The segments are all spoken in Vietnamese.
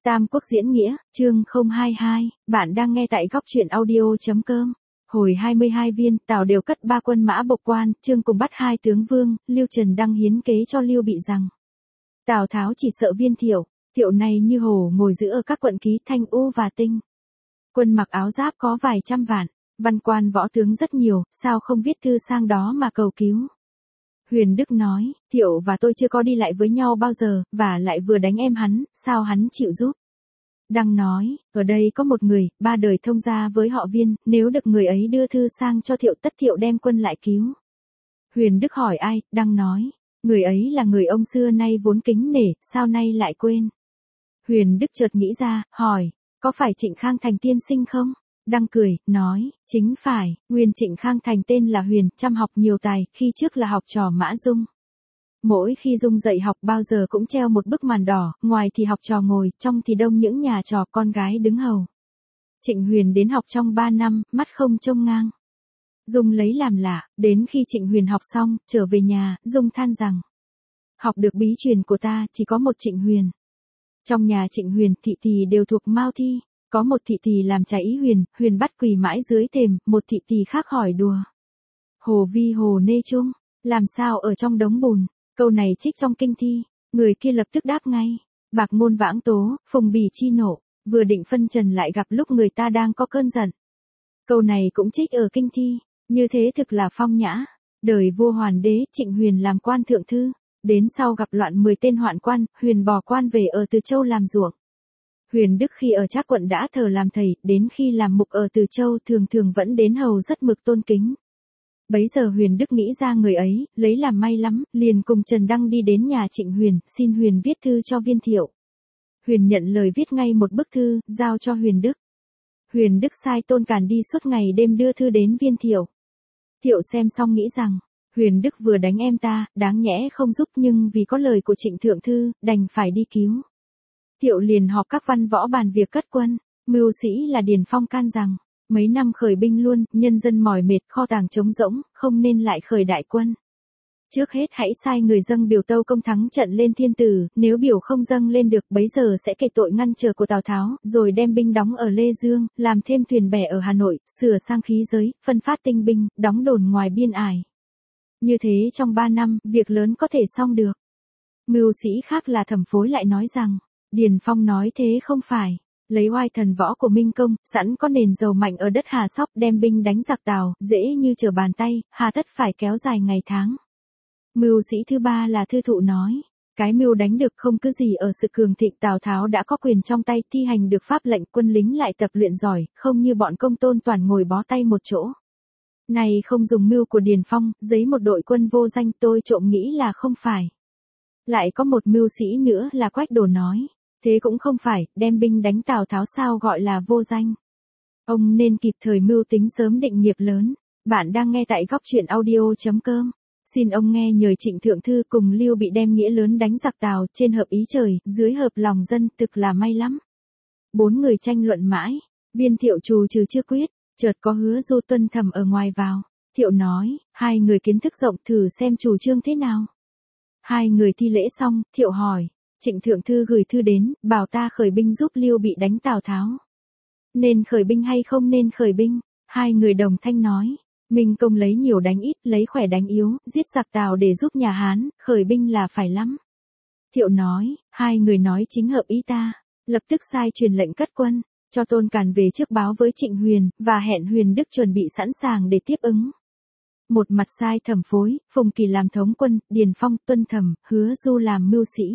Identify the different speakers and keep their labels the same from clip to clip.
Speaker 1: Tam Quốc diễn nghĩa, chương 022, bạn đang nghe tại góc truyện audio.com. Hồi 22 viên, Tào đều cất 3 quân mã bộc quan, Trương cùng bắt 2 tướng vương, Lưu Trần đăng hiến kế cho Lưu Bị rằng. Tào Tháo chỉ sợ Viên Thiệu, Thiệu này như hổ ngồi giữ ở các quận Ký Thanh U và Tinh. Quân mặc áo giáp có vài trăm vạn, văn quan võ tướng rất nhiều, sao không viết thư sang đó mà cầu cứu. Huyền Đức nói, Thiệu và tôi chưa có đi lại với nhau bao giờ, và lại vừa đánh em hắn, sao hắn chịu giúp. Đăng nói, ở đây có một người, 3 đời thông gia với họ Viên, nếu được người ấy đưa thư sang cho Thiệu tất Thiệu đem quân lại cứu. Huyền Đức hỏi ai, Đăng nói, người ấy là người ông xưa nay vốn kính nể, sao nay lại quên. Huyền Đức chợt nghĩ ra, hỏi, có phải Trịnh Khang Thành tiên sinh không? Đăng cười, nói, chính phải, nguyên Trịnh Khang Thành tên là Huyền, chăm học nhiều tài, khi trước là học trò Mã Dung. Mỗi khi Dung dạy học bao giờ cũng treo một bức màn đỏ, ngoài thì học trò ngồi, trong thì đông những nhà trò con gái đứng hầu. Trịnh Huyền đến học trong 3 năm, mắt không trông ngang. Dung lấy làm lạ, đến khi Trịnh Huyền học xong, trở về nhà, Dung than rằng, học được bí truyền của ta, chỉ có một Trịnh Huyền. Trong nhà Trịnh Huyền, thị tỳ đều thuộc Mao Thi. Có một thị tỳ làm trái ý Huyền, Huyền bắt quỳ mãi dưới thềm, một thị tỳ khác hỏi đùa. Hồ vi hồ nê chung, làm sao ở trong đống bùn, câu này trích trong kinh thi, người kia lập tức đáp ngay. Bạc môn vãng tố, phùng bì chi nộ, vừa định phân trần lại gặp lúc người ta đang có cơn giận. Câu này cũng trích ở kinh thi, như thế thực là phong nhã. Đời vua Hoàn đế, Trịnh Huyền làm quan thượng thư, đến sau gặp loạn 10 tên hoạn quan, Huyền bỏ quan về ở Từ Châu làm ruộng. Huyền Đức khi ở Trác quận đã thờ làm thầy, đến khi làm mục ở Từ Châu thường thường vẫn đến hầu rất mực tôn kính. Bấy giờ Huyền Đức nghĩ ra người ấy, lấy làm may lắm, liền cùng Trần Đăng đi đến nhà Trịnh Huyền, xin Huyền viết thư cho Viên Thiệu. Huyền nhận lời viết ngay một bức thư, giao cho Huyền Đức. Huyền Đức sai Tôn Càn đi suốt ngày đêm đưa thư đến Viên Thiệu. Thiệu xem xong nghĩ rằng, Huyền Đức vừa đánh em ta, đáng nhẽ không giúp nhưng vì có lời của Trịnh Thượng Thư, đành phải đi cứu. Thiệu liền họp các văn võ bàn việc cất quân, mưu sĩ là Điền Phong can rằng, mấy năm khởi binh luôn, nhân dân mỏi mệt kho tàng trống rỗng, không nên lại khởi đại quân. Trước hết hãy sai người dâng biểu tâu công thắng trận lên Thiên Tử, nếu biểu không dâng lên được bấy giờ sẽ kể tội ngăn trở của Tào Tháo, rồi đem binh đóng ở Lê Dương, làm thêm thuyền bè ở Hà Nội, sửa sang khí giới, phân phát tinh binh, đóng đồn ngoài biên ải. Như thế trong 3 năm, việc lớn có thể xong được. Mưu sĩ khác là Thẩm Phối lại nói rằng, Điền Phong nói thế không phải, lấy oai thần võ của Minh Công, sẵn có nền giàu mạnh ở đất Hà Sóc đem binh đánh giặc Tào, dễ như trở bàn tay, hà tất phải kéo dài ngày tháng. Mưu sĩ thứ ba là Thư Thụ nói, cái mưu đánh được không cứ gì ở sự cường thịnh Tào Tháo đã có quyền trong tay thi hành được pháp lệnh quân lính lại tập luyện giỏi, không như bọn Công Tôn toàn ngồi bó tay một chỗ. Này không dùng mưu của Điền Phong, giấy một đội quân vô danh tôi trộm nghĩ là không phải. Lại có một mưu sĩ nữa là Quách Đổ nói, thế cũng không phải, đem binh đánh Tào Tháo sao gọi là vô danh. Ông nên kịp thời mưu tính sớm định nghiệp lớn. Bạn đang nghe tại góc truyện audio.com. Xin ông nghe nhờ Trịnh Thượng Thư cùng Lưu Bị đem nghĩa lớn đánh giặc Tào, trên hợp ý trời, dưới hợp lòng dân, thực là may lắm. 4 người tranh luận mãi, Viên Thiệu trù trừ chưa quyết, chợt có Hứa Du tuân thầm ở ngoài vào. Thiệu nói, 2 người kiến thức rộng thử xem chủ trương thế nào. 2 người thi lễ xong, Thiệu hỏi, Trịnh Thượng Thư gửi thư đến, bảo ta khởi binh giúp Lưu Bị đánh Tào Tháo. Nên khởi binh hay không nên khởi binh? 2 người đồng thanh nói, Minh Công lấy nhiều đánh ít, lấy khỏe đánh yếu, giết giặc Tào để giúp nhà Hán, khởi binh là phải lắm. Thiệu nói, 2 người nói chính hợp ý ta, lập tức sai truyền lệnh cất quân, cho Tôn Càn về trước báo với Trịnh Huyền, và hẹn Huyền Đức chuẩn bị sẵn sàng để tiếp ứng. Một mặt sai Thẩm Phối, Phùng Kỳ làm thống quân, Điền Phong, Tuân Thẩm, Hứa Du làm mưu sĩ.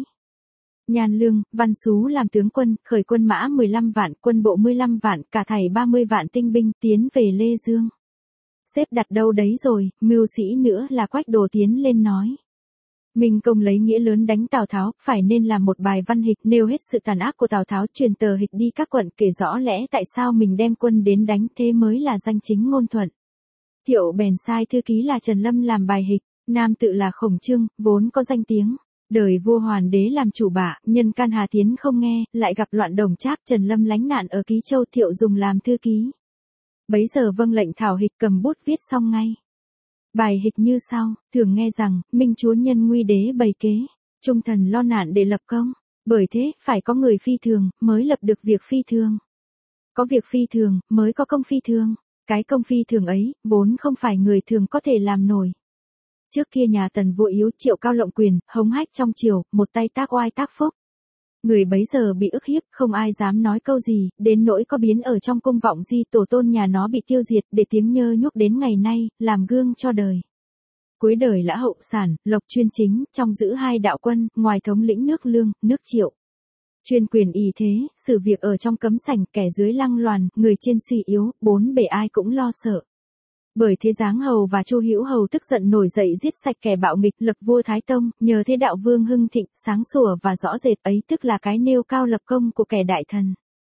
Speaker 1: Nhan Lương, Văn Xú làm tướng quân, khởi quân mã 15 vạn, quân bộ 15 vạn, cả thảy 30 vạn tinh binh, tiến về Lê Dương. Xếp đặt đâu đấy rồi, mưu sĩ nữa là Quách Đổ tiến lên nói. Minh Công lấy nghĩa lớn đánh Tào Tháo, phải nên làm một bài văn hịch nêu hết sự tàn ác của Tào Tháo, truyền tờ hịch đi các quận kể rõ lẽ tại sao mình đem quân đến đánh, thế mới là danh chính ngôn thuận. Thiệu bèn sai thư ký là Trần Lâm làm bài hịch, nam tự là Khổng Trương, vốn có danh tiếng. Đời vua Hoàn đế làm chủ bạ, nhân can Hà Tiến không nghe, lại gặp loạn Đồng Trác, Trần Lâm lánh nạn ở Ký Châu, Thiệu dùng làm thư ký. Bấy giờ vâng lệnh thảo hịch cầm bút viết xong ngay. Bài hịch như sau, thường nghe rằng, Minh Chúa nhân nguy đế bày kế, trung thần lo nạn để lập công, Bởi thế, phải có người phi thường, mới lập được việc phi thường. Có việc phi thường, mới có công phi thường. Cái công phi thường ấy, vốn không phải người thường có thể làm nổi. Trước kia nhà Tần vua yếu, Triệu Cao lộng quyền, hống hách trong triều, một tay tác oai tác phúc. Người bấy giờ bị ức hiếp, không ai dám nói câu gì, đến nỗi có biến ở trong cung vọng di tổ tôn nhà nó bị tiêu diệt, để tiếng nhơ nhúc đến ngày nay, làm gương cho đời. Cuối đời Lã Hậu Sản, Lộc chuyên chính, trong giữ hai đạo quân, ngoài thống lĩnh nước Lương, nước Triệu. Chuyên quyền ỷ thế, xử việc ở trong cấm sảnh, kẻ dưới lăng loàn, người trên suy yếu, bốn bề ai cũng lo sợ. Bởi thế Giáng Hầu và Chu Hữu Hầu tức giận nổi dậy giết sạch kẻ bạo nghịch, lập vua Thái Tông, nhờ thế đạo vương hưng thịnh, sáng sủa và rõ rệt ấy tức là cái nêu cao lập công của kẻ đại thần.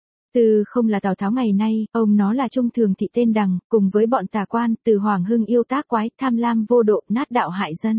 Speaker 1: Từ không là Tào Tháo ngày nay, ông nó là Trung Thường Thị tên Đằng, cùng với bọn tà quan, từ Hoàng Hưng yêu tác quái, tham lam vô độ, nát đạo hại dân.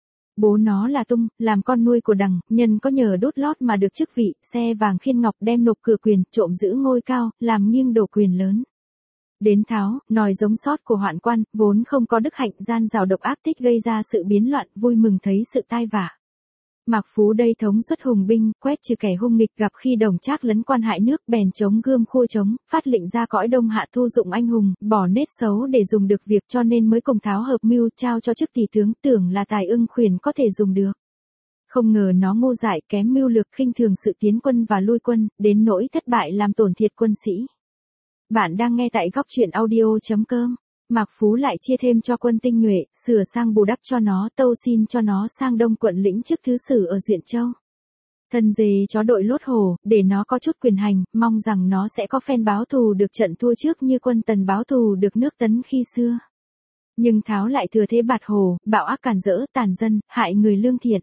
Speaker 1: Bố nó là Tung, làm con nuôi của Đằng, nhân có nhờ đốt lót mà được chức vị, xe vàng khiên ngọc đem nộp cửa quyền, trộm giữ ngôi cao, làm nghiêng đổ quyền lớn. Đến Tháo, nòi giống sót của Hoạn Quan, vốn không có đức hạnh gian rào độc ác thích gây ra sự biến loạn, vui mừng thấy sự tai vạ. Mạc Phú đây thống xuất hùng binh, quét trừ kẻ hung nghịch, gặp khi Đồng Trác lấn quan hại nước, bèn chống gươm khua trống, phát lệnh ra cõi Đông Hạ thu dụng anh hùng, bỏ nết xấu để dùng được việc, cho nên mới cùng Tháo hợp mưu trao cho chức tỷ tướng, tưởng là tài ưng khuyển có thể dùng được. Không ngờ nó ngu dại, kém mưu lược, khinh thường sự tiến quân và lui quân, đến nỗi thất bại làm tổn thiệt quân sĩ. Bạn đang nghe tại góc truyện audio.com. Mạc Phú lại chia thêm cho quân tinh nhuệ, sửa sang bù đắp cho nó, tâu xin cho nó sang Đông quận lĩnh chức thứ sử ở Duyện Châu. Thân dê chó đội lốt hổ, để nó có chút quyền hành, mong rằng nó sẽ có phen báo thù được trận thua trước như quân Tần báo thù được nước Tấn khi xưa. Nhưng Tháo lại thừa thế bạt hồ, bạo ác càn rỡ, tàn dân, hại người lương thiện.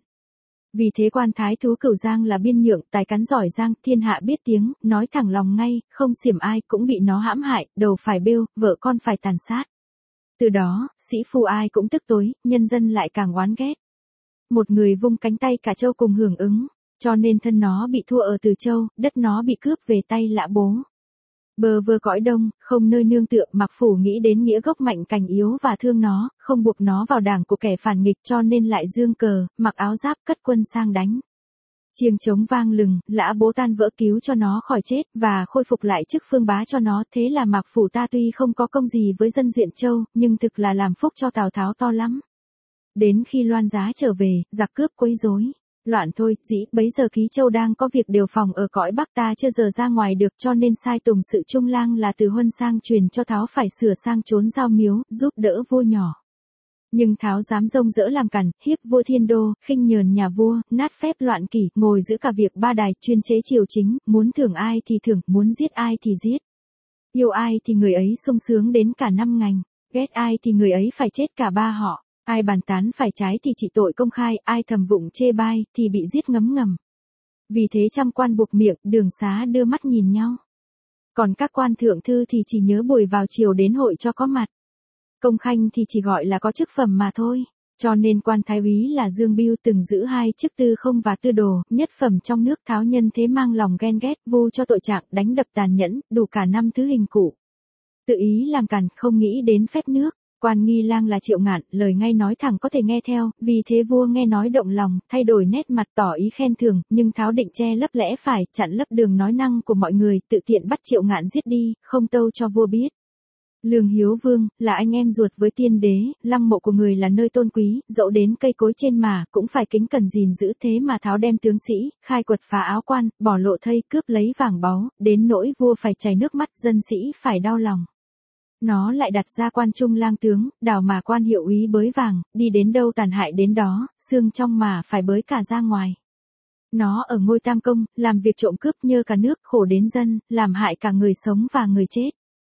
Speaker 1: Vì thế quan thái thú Cửu Giang là biên nhượng, tài cắn giỏi giang, thiên hạ biết tiếng, nói thẳng lòng ngay, không xiểm ai, cũng bị nó hãm hại, đầu phải bêu, vợ con phải tàn sát. Từ đó, sĩ phu ai cũng tức tối, nhân dân lại càng oán ghét. Một người vung cánh tay cả châu cùng hưởng ứng, cho nên thân nó bị thua ở Từ Châu, đất nó bị cướp về tay Lã Bố. Bơ vơ cõi Đông, không nơi nương tựa, Mạc Phủ nghĩ đến nghĩa gốc mạnh cành yếu và thương nó, không buộc nó vào đảng của kẻ phản nghịch, cho nên lại dương cờ, mặc áo giáp cất quân sang đánh. Chiêng trống vang lừng, Lã Bố tan vỡ cứu cho nó khỏi chết, và khôi phục lại chức phương bá cho nó, thế là Mạc Phủ ta tuy không có công gì với dân Duyện Châu, nhưng thực là làm phúc cho Tào Tháo to lắm. Đến khi Loan Giá trở về, giặc cướp quấy rối. Loạn thôi, dĩ, bấy giờ Ký Châu đang có việc điều phòng ở cõi Bắc ta chưa giờ ra ngoài được, cho nên sai Tùng sự trung lang là Từ Huân sang truyền cho Tháo phải sửa sang trốn giao miếu, giúp đỡ vua nhỏ. Nhưng Tháo dám rông rỡ làm cản, hiếp vua Thiên Đô, khinh nhờn nhà vua, nát phép loạn kỷ, ngồi giữ cả việc ba đài, chuyên chế triều chính, muốn thưởng ai thì thưởng, muốn giết ai thì giết. Yêu ai thì người ấy sung sướng đến cả năm ngành, ghét ai thì người ấy phải chết cả ba họ. Ai bàn tán phải trái thì trị tội công khai, ai thầm vụng chê bai, thì bị giết ngấm ngầm. Vì thế trăm quan buộc miệng, đường xá đưa mắt nhìn nhau. Còn các quan thượng thư thì chỉ nhớ buổi vào chiều đến hội cho có mặt. Công khanh thì chỉ gọi là có chức phẩm mà thôi. Cho nên quan thái úy là Dương Bưu từng giữ hai chức tư không và tư đồ, nhất phẩm trong nước. Tháo nhân thế mang lòng ghen ghét, vu cho tội trạng, đánh đập tàn nhẫn, đủ cả năm thứ hình cụ. Tự ý làm càn, không nghĩ đến phép nước. Quan nghi lang là Triệu Ngạn, lời ngay nói thẳng có thể nghe theo, vì thế vua nghe nói động lòng, thay đổi nét mặt tỏ ý khen thưởng, nhưng Tháo định che lấp lẽ phải, chặn lấp đường nói năng của mọi người, tự tiện bắt Triệu Ngạn giết đi, không tâu cho vua biết. Lương Hiếu Vương, là anh em ruột với tiên đế, lăng mộ của người là nơi tôn quý, dẫu đến cây cối trên mà, cũng phải kính cẩn gìn giữ, thế mà Tháo đem tướng sĩ, khai quật phá áo quan, bỏ lộ thây, cướp lấy vàng báu, đến nỗi vua phải chảy nước mắt, dân sĩ phải đau lòng. Nó lại đặt ra quan trung lang tướng, đào mà quan hiệu úy bới vàng, đi đến đâu tàn hại đến đó, xương trong mà phải bới cả ra ngoài. Nó ở ngôi tam công, làm việc trộm cướp nhơ cả nước, khổ đến dân, làm hại cả người sống và người chết.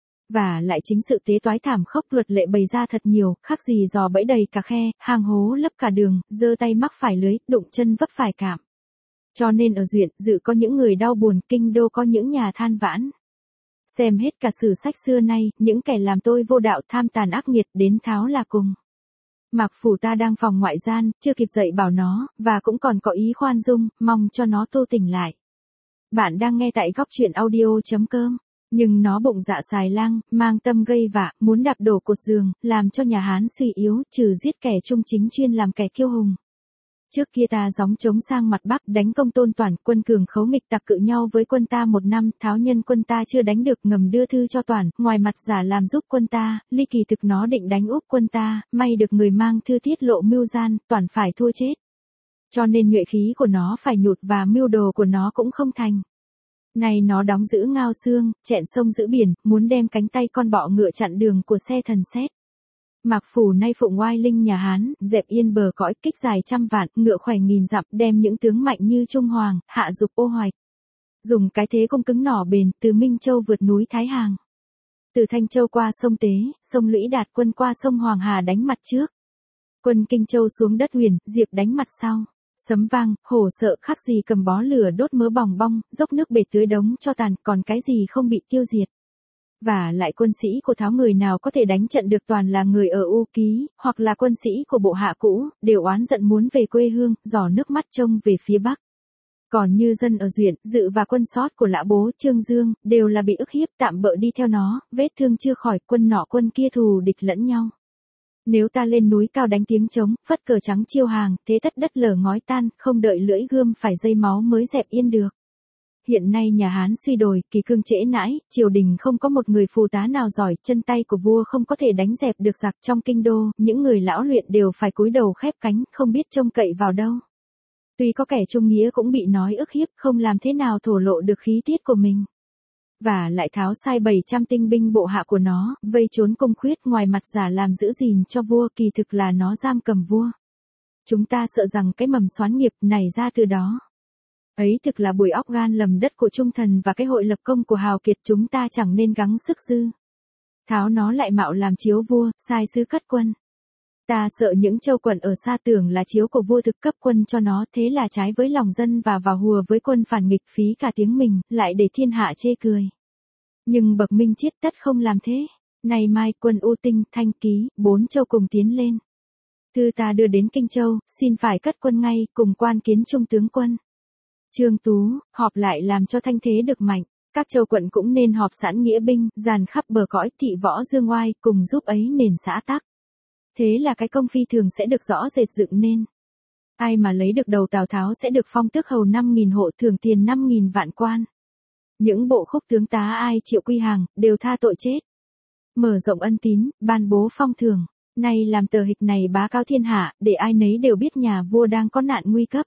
Speaker 1: Và lại chính sự tế toái thảm khốc luật lệ bày ra thật nhiều, khác gì giò bẫy đầy cả khe, hang hố lấp cả đường, giơ tay mắc phải lưới, đụng chân vấp phải cạm. Cho nên ở Duyện Dự có những người đau buồn, Kinh Đô có những nhà than vãn. Xem hết cả sử sách xưa nay, những kẻ làm tôi vô đạo tham tàn ác nghiệt đến Tháo là cùng. Mạc Phủ ta đang phòng ngoại gian, chưa kịp dạy bảo nó, và cũng còn có ý khoan dung, mong cho nó tu tỉnh lại. Bạn đang nghe tại góc truyện audio.com. Nhưng nó bụng dạ xài lang, mang tâm gây vạ, muốn đạp đổ cột giường, làm cho nhà Hán suy yếu, trừ giết kẻ trung chính chuyên làm kẻ kiêu hùng. Trước kia ta gióng trống sang mặt Bắc đánh công Tôn Toản, quân Cường Khấu nghịch tặc cự nhau với quân ta 1 năm, Tháo nhân quân ta chưa đánh được ngầm đưa thư cho Toản, ngoài mặt giả làm giúp quân ta, ly kỳ thực nó định đánh úp quân ta, may được người mang thư tiết lộ mưu gian, Toản phải thua chết. Cho nên nhuệ khí của nó phải nhụt và mưu đồ của nó cũng không thành. Này nó đóng giữ Ngao Xương, chẹn sông giữ biển, muốn đem cánh tay con bọ ngựa chặn đường của xe thần xét. Mạc Phủ nay phụng oai linh nhà Hán, dẹp yên bờ cõi, kích dài 100 vạn, ngựa khỏe 1000 dặm, đem những tướng mạnh như Trung Hoàng, Hạ Dục ô hoạch. Dùng cái thế công cứng nỏ bền, từ Minh Châu vượt núi Thái Hàng. Từ Thanh Châu qua sông Tế, sông Lũy đạt quân qua sông Hoàng Hà đánh mặt trước. Quân Kinh Châu xuống đất Huyền, Diệp đánh mặt sau. Sấm vang, hổ sợ khác gì cầm bó lửa đốt mớ bòng bong, dốc nước bể tưới đống cho tàn, còn cái gì không bị tiêu diệt. Và lại quân sĩ của Tháo người nào có thể đánh trận được toàn là người ở U Ký, hoặc là quân sĩ của bộ hạ cũ, đều oán giận muốn về quê hương, giỏ nước mắt trông về phía Bắc. Còn như dân ở Duyện, Dự và quân sót của Lã Bố, Trương Dương, đều là bị ức hiếp tạm bợ đi theo nó, vết thương chưa khỏi, quân nọ quân kia thù địch lẫn nhau. Nếu ta lên núi cao đánh tiếng trống, phất cờ trắng chiêu hàng, thế tất đất lở ngói tan, không đợi lưỡi gươm phải dây máu mới dẹp yên được. Hiện nay nhà Hán suy đồi, kỳ cương trễ nãi, triều đình không có một người phù tá nào giỏi, chân tay của vua không có thể đánh dẹp được giặc trong kinh đô, những người lão luyện đều phải cúi đầu khép cánh, không biết trông cậy vào đâu. Tuy có kẻ trung nghĩa cũng bị nói ức hiếp, không làm thế nào thổ lộ được khí tiết của mình. Và lại Tháo sai 700 tinh binh bộ hạ của nó, vây trốn Cung Khuyết, ngoài mặt giả làm giữ gìn cho vua, kỳ thực là nó giam cầm vua. Chúng ta sợ rằng cái mầm xoán nghiệp nảy ra từ đó. Ấy thực là bùi óc gan lầm đất của Trung Thần và cái hội lập công của hào kiệt, chúng ta chẳng nên gắng sức dư. Tháo nó lại mạo làm chiếu vua, sai sứ cất quân. Ta sợ những châu quận ở xa tưởng là chiếu của vua thực cấp quân cho nó, thế là trái với lòng dân và vào hùa với quân phản nghịch, phí cả tiếng mình, lại để thiên hạ chê cười. Nhưng bậc minh triết tất không làm thế. Này mai quân U Tinh, Thanh Ký, 4 châu cùng tiến lên. Thư ta đưa đến Kinh Châu, xin phải cất quân ngay, cùng quan kiến trung tướng quân. Trương Tú, họp lại làm cho thanh thế được mạnh. Các châu quận cũng nên họp sẵn nghĩa binh, dàn khắp bờ cõi, thị võ dương oai, cùng giúp ấy nền xã tắc. Thế là cái công phi thường sẽ được rõ rệt dựng nên. Ai mà lấy được đầu Tào Tháo sẽ được phong tước hầu 5.000 hộ, thưởng tiền 5.000 vạn quan. Những bộ khúc tướng tá ai chịu quy hàng, đều tha tội chết. Mở rộng ân tín, ban bố phong thưởng. Nay làm tờ hịch này bá cáo thiên hạ, để ai nấy đều biết nhà vua đang có nạn nguy cấp.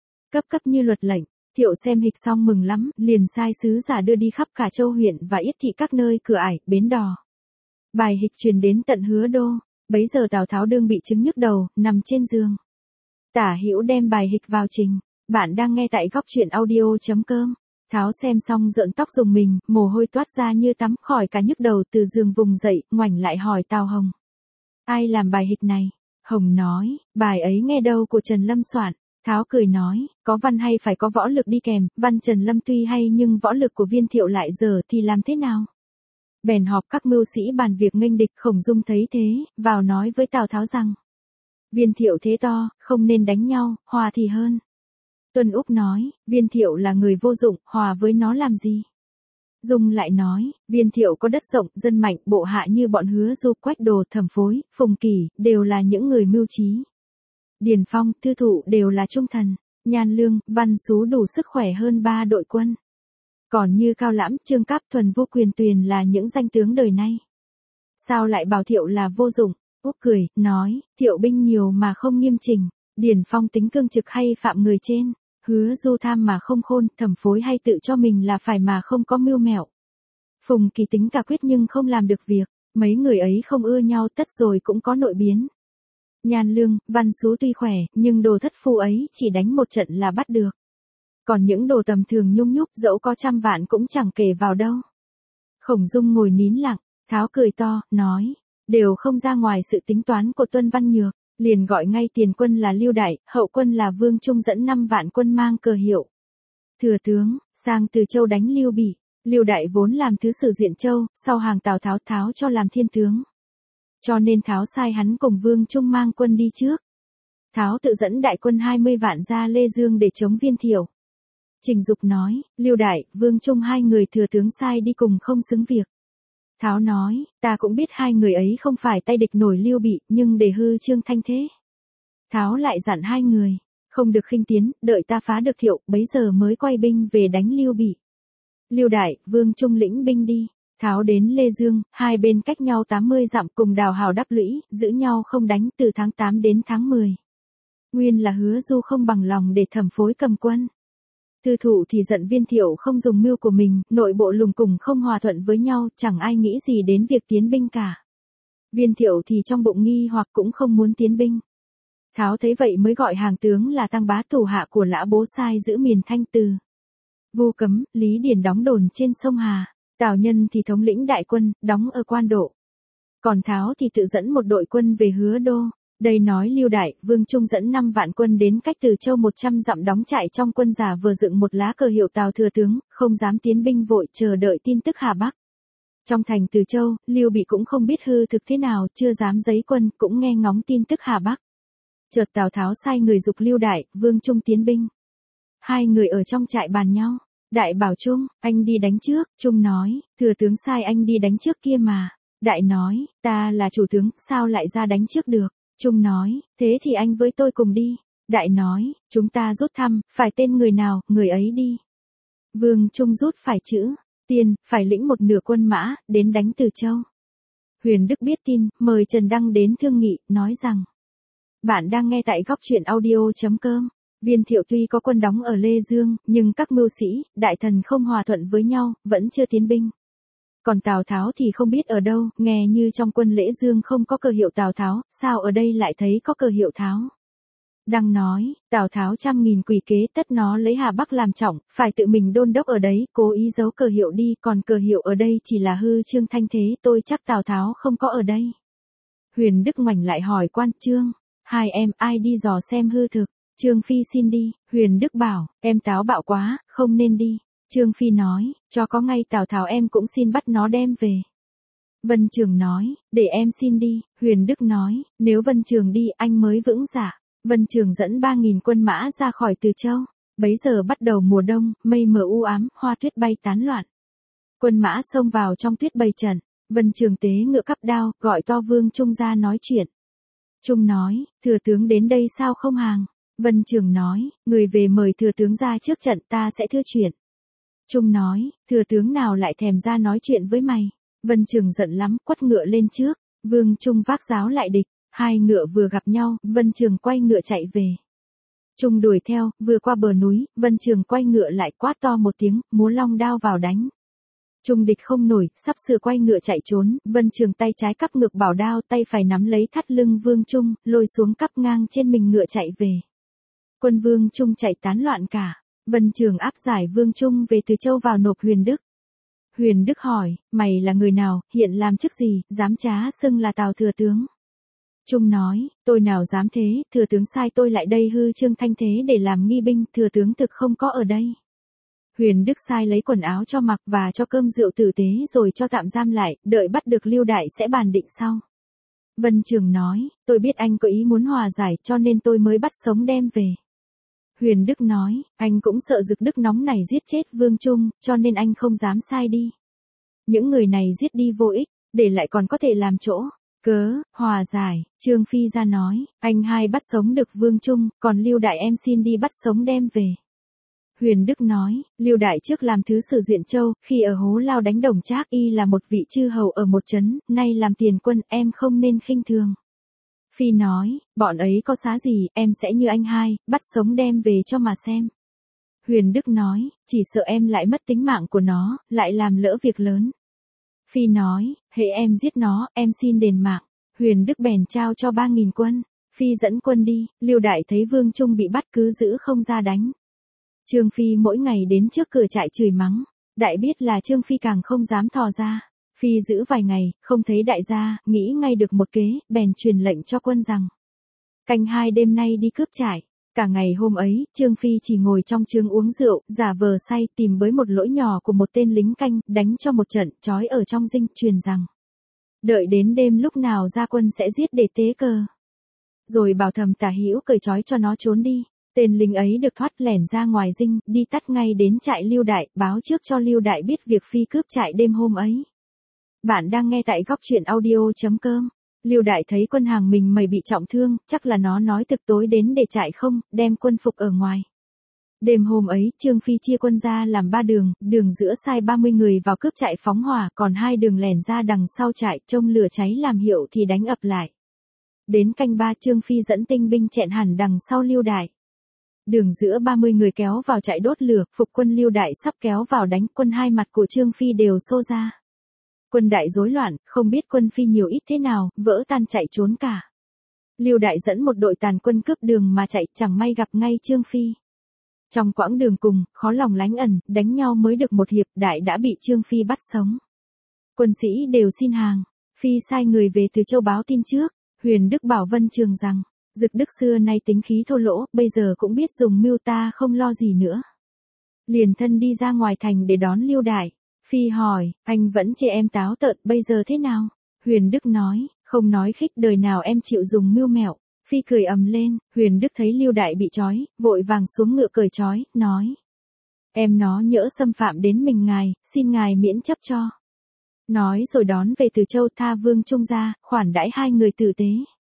Speaker 1: Cấp như luật lệnh. Thiệu xem hịch xong mừng lắm, liền sai sứ giả đưa đi khắp cả châu huyện và yết thị các nơi cửa ải, bến đò. Bài hịch truyền đến tận Hứa Đô. Bấy giờ Tào Tháo đương bị chứng nhức đầu, nằm trên giường. Tả Hữu đem bài hịch vào trình. Bạn đang nghe tại góc truyện audio.com. Tháo xem xong rợn tóc rùng mình, mồ hôi toát ra như tắm, khỏi cả nhức đầu, từ giường vùng dậy, ngoảnh lại hỏi Tào Hồng. Ai làm bài hịch này? Hồng nói, bài ấy nghe đâu của Trần Lâm soạn. Tháo cười nói, có văn hay phải có võ lực đi kèm, văn Trần Lâm tuy hay nhưng võ lực của Viên Thiệu lại dở thì làm thế nào? Bèn họp các mưu sĩ bàn việc nghênh địch. Khổng Dung thấy thế, vào nói với Tào Tháo rằng, Viên Thiệu thế to, không nên đánh nhau, hòa thì hơn. Tuân Úc nói, Viên Thiệu là người vô dụng, hòa với nó làm gì? Dung lại nói, Viên Thiệu có đất rộng, dân mạnh, bộ hạ như bọn Hứa Du, Quách Đồ, Thẩm Phối, Phùng Kỷ, đều là những người mưu trí. Điền Phong, Thư Thụ đều là trung thần, Nhan Lương, Văn Sú đủ sức khỏe hơn 3 đội quân. Còn như Cao Lãm, Trương Cáp, Thuần Vô Quyền Tuyền là những danh tướng đời nay. Sao lại bảo Thiệu là vô dụng? Úc cười, nói, Thiệu binh nhiều mà không nghiêm chỉnh. Điền Phong tính cương trực hay phạm người trên. Hứa Du tham mà không khôn, Thẩm Phối hay tự cho mình là phải mà không có mưu mẹo. Phùng Kỳ tính cả quyết nhưng không làm được việc. Mấy người ấy không ưa nhau, tất rồi cũng có nội biến. Nhan Lương, Văn Sú tuy khỏe, nhưng đồ thất phu ấy chỉ đánh một trận là bắt được. Còn những đồ tầm thường nhung nhúc dẫu có 100 vạn cũng chẳng kể vào đâu. Khổng Dung ngồi nín lặng, Tháo cười to, nói, đều không ra ngoài sự tính toán của Tuân Văn Nhược, liền gọi ngay tiền quân là Lưu Đại, hậu quân là Vương Trung dẫn 5 vạn quân mang cờ hiệu. Thừa tướng, sang Từ Châu đánh Lưu Bị. Lưu Đại vốn làm thứ sử Duyện Châu, sau hàng Tào Tháo, Tháo cho làm thiên tướng. Cho nên Tháo sai hắn cùng Vương Trung mang quân đi trước. Tháo tự dẫn đại quân 20 vạn ra Lê Dương để chống Viên Thiệu. Trình Dục nói, Lưu Đại, Vương Trung hai người thừa tướng sai đi cùng không xứng việc. Tháo nói, ta cũng biết hai người ấy không phải tay địch nổi Lưu Bị, nhưng để hư Trương Thanh thế. Tháo lại dặn hai người, Không được khinh tiến, đợi ta phá được Thiệu, bấy giờ mới quay binh về đánh Lưu Bị. Lưu Đại, Vương Trung lĩnh binh đi. Tháo đến Lê Dương, hai bên cách nhau 80 dặm cùng đào hào đắp lũy, giữ nhau không đánh từ tháng 8 đến tháng 10. Nguyên là Hứa Du không bằng lòng để Thẩm Phối cầm quân. Tư Thụ thì giận Viên Thiệu không dùng mưu của mình, nội bộ lùng cùng không hòa thuận với nhau, chẳng ai nghĩ gì đến việc tiến binh cả. Viên Thiệu thì trong bụng nghi hoặc cũng không muốn tiến binh. Tháo thấy vậy mới gọi hàng tướng là Tăng Bá thủ hạ của Lã Bố sai giữ miền Thanh Từ. Vu Cấm, Lý Điền đóng đồn trên sông Hà, Tào Nhân thì thống lĩnh đại quân, đóng ở Quan Độ. Còn Tháo thì tự dẫn một đội quân về Hứa Đô. Đây nói Lưu Đại, Vương Trung dẫn 5 vạn quân đến cách Từ Châu 100 dặm đóng trại trong quân giả vừa dựng một lá cờ hiệu Tào thừa tướng, không dám tiến binh vội chờ đợi tin tức Hà Bắc. Trong thành Từ Châu, Lưu Bị cũng không biết hư thực thế nào, chưa dám giấy quân, cũng nghe ngóng tin tức Hà Bắc. Chợt Tào Tháo sai người giục Lưu Đại, Vương Trung tiến binh. Hai người ở trong trại bàn nhau. Đại bảo Trung, anh đi đánh trước. Trung nói, thừa tướng sai anh đi đánh trước kia mà. Đại nói, ta là chủ tướng, sao lại ra đánh trước được. Trung nói, thế thì anh với tôi cùng đi. Đại nói, chúng ta rút thăm, phải tên người nào, người ấy đi. Vương Trung rút phải chữ Tiên, phải lĩnh một nửa quân mã, đến đánh Từ Châu. Huyền Đức biết tin, mời Trần Đăng đến thương nghị, nói rằng: Bạn đang nghe tại góc truyện audio.com. Viên Thiệu tuy có quân đóng ở Lê Dương, nhưng các mưu sĩ, đại thần không hòa thuận với nhau, vẫn chưa tiến binh. Còn Tào Tháo thì không biết ở đâu, nghe như trong quân Lễ Dương không có cờ hiệu Tào Tháo, sao ở đây lại thấy có cờ hiệu Tháo. Đăng nói, Tào Tháo 100.000 quỷ kế tất nó lấy Hà Bắc làm trọng, phải tự mình đôn đốc ở đấy, cố ý giấu cờ hiệu đi, còn cờ hiệu ở đây chỉ là hư trương thanh thế, tôi chắc Tào Tháo không có ở đây. Huyền Đức ngoảnh lại hỏi quan Trương, hai em ai đi dò xem hư thực. Trương Phi xin đi. Huyền Đức bảo, em táo bạo quá, không nên đi. Trương Phi nói, cho có ngay Tào Tháo em cũng xin bắt nó đem về. Vân Trường nói, để em xin đi. Huyền Đức nói, nếu Vân Trường đi anh mới vững dạ. Vân Trường dẫn 3.000 quân mã ra khỏi Từ Châu. Bấy giờ bắt đầu mùa đông, mây mờ u ám, hoa tuyết bay tán loạn. Quân mã xông vào trong tuyết bày trận. Vân Trường tế ngựa cắp đao, gọi to Vương Trung ra nói chuyện. Trung nói, thừa tướng đến đây sao không hàng? Vân Trường nói, người về mời thừa tướng ra trước trận ta sẽ thưa chuyện. Trung nói, thừa tướng nào lại thèm ra nói chuyện với mày? Vân Trường giận lắm, quất ngựa lên trước. Vương Trung vác giáo lại địch. Hai ngựa vừa gặp nhau, Vân Trường quay ngựa chạy về. Trung đuổi theo, vừa qua bờ núi, Vân Trường quay ngựa lại quát to một tiếng, múa long đao vào đánh. Trung địch không nổi, sắp sửa quay ngựa chạy trốn, Vân Trường tay trái cắp ngược bảo đao, tay phải nắm lấy thắt lưng Vương Trung, lôi xuống cắp ngang trên mình ngựa chạy về. Quân Vương Trung chạy tán loạn cả. Vân Trường áp giải Vương Trung về Từ Châu vào nộp Huyền Đức. Huyền Đức hỏi, mày là người nào, hiện làm chức gì, dám trá xưng là Tào thừa tướng? Trung nói, tôi nào dám thế, thừa tướng sai tôi lại đây hư trương thanh thế để làm nghi binh, thừa tướng thực không có ở đây. Huyền Đức sai lấy quần áo cho mặc và cho cơm rượu tử tế rồi cho tạm giam lại, đợi bắt được Lưu Đại sẽ bàn định sau. Vân Trường nói, tôi biết anh có ý muốn hòa giải cho nên tôi mới bắt sống đem về. Huyền Đức nói, anh cũng sợ Dực Đức nóng này giết chết Vương Trung, cho nên anh không dám sai đi. Những người này giết đi vô ích, để lại còn có thể làm chỗ. Cớ, hòa giải, Trương Phi ra nói, anh hai bắt sống được Vương Trung, còn Lưu Đại em xin đi bắt sống đem về. Huyền Đức nói, Lưu Đại trước làm thứ sử Duyện Châu, khi ở Hố Lao đánh Đồng Trác y là một vị chư hầu ở một trấn, nay làm tiền quân, em không nên khinh thường. Phi nói, bọn ấy có xá gì, em sẽ như anh hai, bắt sống đem về cho mà xem. Huyền Đức nói, chỉ sợ em lại mất tính mạng của nó, lại làm lỡ việc lớn. Phi nói, hễ em giết nó, em xin đền mạng. Huyền Đức bèn trao cho 3.000 quân. Phi dẫn quân đi, Lưu Đại thấy Vương Trung bị bắt cứ giữ không ra đánh. Trương Phi mỗi ngày đến trước cửa trại chửi mắng. Đại biết là Trương Phi càng không dám thò ra. Phi giữ vài ngày, không thấy đại gia, nghĩ ngay được một kế, bèn truyền lệnh cho quân rằng. Canh 2 đêm nay đi cướp trại. Cả ngày hôm ấy, Trương Phi chỉ ngồi trong trướng uống rượu, giả vờ say, tìm bới một lỗi nhỏ của một tên lính canh, đánh cho một trận, trói ở trong dinh, truyền rằng. Đợi đến đêm lúc nào ra quân sẽ giết để tế cờ. Rồi bảo Thẩm Tả Hữu cởi trói cho nó trốn đi. Tên lính ấy được thoát lẻn ra ngoài dinh, đi tắt ngay đến trại Lưu Đại, báo trước cho Lưu Đại biết việc Phi cướp trại đêm hôm ấy. Bạn đang nghe tại góc truyện audio.com. Lưu Đại thấy quân hàng mình mày bị trọng thương, chắc là nó nói thực tối đến để chạy không, đem quân phục ở ngoài. Đêm hôm ấy, Trương Phi chia quân ra làm 3 đường, đường giữa sai 30 người vào cướp trại phóng hỏa, còn 2 đường lẻn ra đằng sau trại, trông lửa cháy làm hiệu thì đánh ập lại. Đến canh 3 Trương Phi dẫn tinh binh chẹn hẳn đằng sau Lưu Đại. Đường giữa 30 người kéo vào trại đốt lửa, phục quân Lưu Đại sắp kéo vào đánh, quân hai mặt của Trương Phi đều xô ra. Quân Đại rối loạn, không biết quân Phi nhiều ít thế nào, vỡ tan chạy trốn cả. Lưu Đại dẫn một đội tàn quân cướp đường mà chạy, chẳng may gặp ngay Trương Phi. Trong quãng đường cùng, khó lòng lánh ẩn, đánh nhau mới được một hiệp, Đại đã bị Trương Phi bắt sống. Quân sĩ đều xin hàng, Phi sai người về từ Châu báo tin trước, Huyền Đức bảo Vân Trường rằng, Dực Đức xưa nay tính khí thô lỗ, bây giờ cũng biết dùng mưu, ta không lo gì nữa. Liền thân đi ra ngoài thành để đón Lưu Đại. Phi hỏi, anh vẫn chê em táo tợn, bây giờ thế nào? Huyền Đức nói, không nói khích, đời nào em chịu dùng mưu mẹo. Phi cười ầm lên, Huyền Đức thấy Lưu Đại bị trói, vội vàng xuống ngựa cởi trói, nói. Em nó nhỡ xâm phạm đến mình ngài, xin ngài miễn chấp cho. Nói rồi đón về từ Châu, tha Vương Trung ra, khoản đãi 2 người tử tế.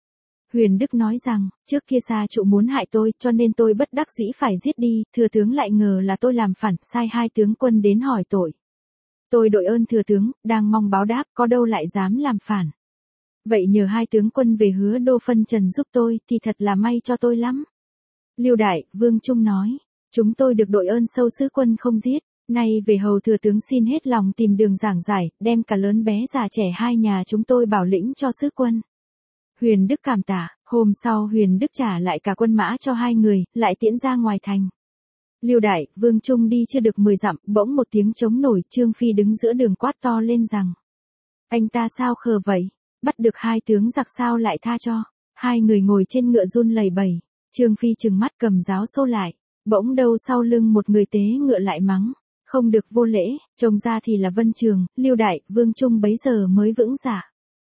Speaker 1: Huyền Đức nói rằng, trước kia Sa Trụ muốn hại tôi, cho nên tôi bất đắc dĩ phải giết đi, thừa tướng lại ngờ là tôi làm phản, sai 2 tướng quân đến hỏi tội. Tôi đội ơn thừa tướng, đang mong báo đáp, có đâu lại dám làm phản. Vậy nhờ 2 tướng quân về Hứa Đô phân trần giúp tôi, thì thật là may cho tôi lắm. Lưu Đại, Vương Trung nói, chúng tôi được đội ơn sâu sứ quân không giết, nay về hầu thừa tướng xin hết lòng tìm đường giảng giải, đem cả lớn bé già trẻ 2 nhà chúng tôi bảo lĩnh cho sứ quân. Huyền Đức cảm tạ, hôm sau Huyền Đức trả lại cả quân mã cho 2 người, lại tiễn ra ngoài thành. Lưu Đại, Vương Trung đi chưa được 10 dặm, bỗng một tiếng trống nổi, Trương Phi đứng giữa đường quát to lên rằng. Anh ta sao khờ vậy? Bắt được 2 tướng giặc sao lại tha cho? 2 người ngồi trên ngựa run lẩy bẩy. Trương Phi trừng mắt cầm giáo xô lại. Bỗng đâu sau lưng một người tế ngựa lại mắng. Không được vô lễ, trông ra thì là Vân Trường, Lưu Đại, Vương Trung bấy giờ mới vững dạ.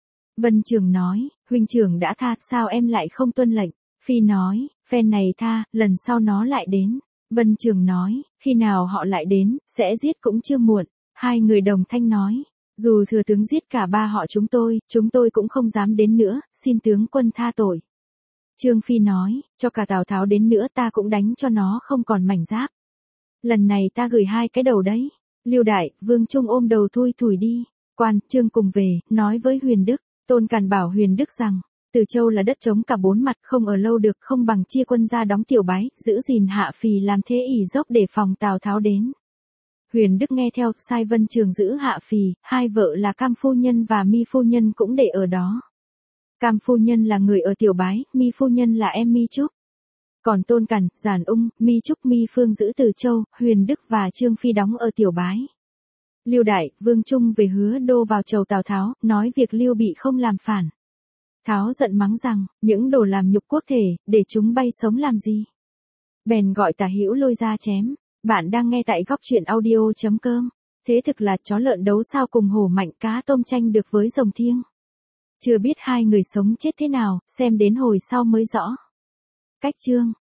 Speaker 1: Vân Trường nói, huynh trưởng đã tha, sao em lại không tuân lệnh? Phi nói, phen này tha, lần sau nó lại đến. Vân Trường nói, khi nào họ lại đến, sẽ giết cũng chưa muộn. 2 người đồng thanh nói, dù thừa tướng giết cả 3 họ chúng tôi cũng không dám đến nữa, xin tướng quân tha tội. Trương Phi nói, cho cả Tào Tháo đến nữa ta cũng đánh cho nó không còn mảnh giáp. Lần này ta gửi 2 cái đầu đấy. Lưu Đại, Vương Trung ôm đầu thui thủi đi. Quan, Trương cùng về, nói với Huyền Đức. Tôn Càn bảo Huyền Đức rằng, Từ Châu là đất trống cả 4 mặt, không ở lâu được, không bằng chia quân ra đóng Tiểu Bái, giữ gìn Hạ Phì làm thế ỷ dốc để phòng Tào Tháo đến. Huyền Đức nghe theo, sai Vân Trường giữ Hạ Phì, 2 vợ là Cam phu nhân và Mi phu nhân cũng để ở đó. Cam phu nhân là người ở Tiểu Bái, Mi phu nhân là em Mi Trúc. Còn Tôn Càn, Giản Ung, Mi Trúc, Mi Phương giữ Từ Châu, Huyền Đức và Trương Phi đóng ở Tiểu Bái. Lưu Đại, Vương Trung về Hứa Đô vào chầu Tào Tháo, nói việc Lưu Bị không làm phản. Tháo giận mắng rằng, những đồ làm nhục quốc thể, để chúng bay sống làm gì? Bèn gọi Tả Hữu lôi ra chém. Bạn đang nghe tại góc truyện audio.com. Thế thực là chó lợn đấu sao cùng hổ mạnh, cá tôm tranh được với rồng thiêng. Chưa biết 2 người sống chết thế nào, xem đến hồi sau mới rõ. Cách chương